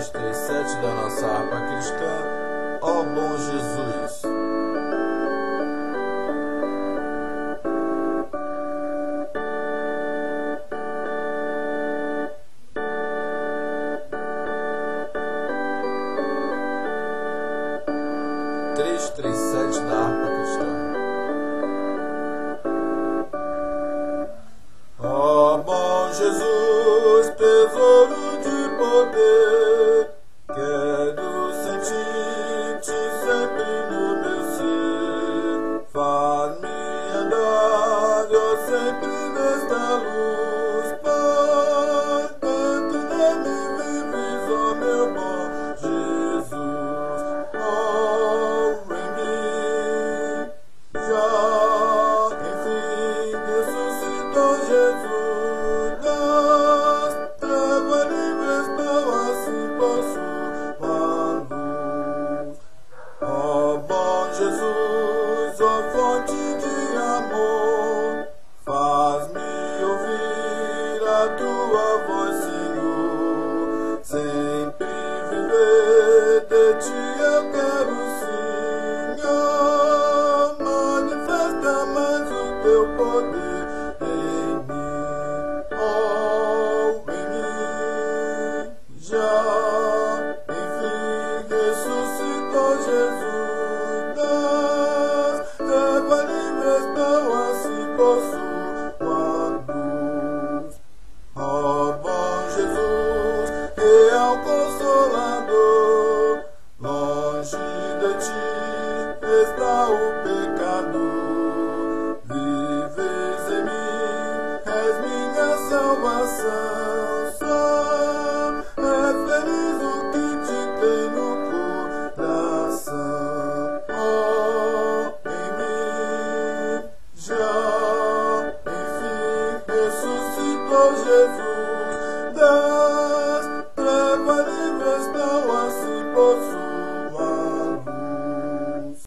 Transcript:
337 da nossa harpa cristã, ó bom Jesus. Três, três, sete da harpa cristã. Ó bom Jesus, tesouro de poder, quero sentir-te sempre no meu ser. Faz-me andar, ó, sempre nesta luz, Pai, dentro de mim vives, ó meu bom Jesus. Ó, em mim, já, enfim, ressuscitou Jesus das trevas, livres, estou assim posso a luz. Ó bom Jesus, ó fonte de amor, faz-me ouvir a tua voz, Senhor. Sempre viver de ti eu quero, Senhor. Manifesta mais o teu poder em mim, oh, em mim. Já, enfim, ressuscitou Jesus das trevas, livres, estou assim posso a luz. Ó bom Jesus, real consolador, longe de ti está o pecador. Vives em mim, és minha salvação. Só é feliz o que te tem no coração. Oh, em mim, já, enfim, ressuscitou Jesus.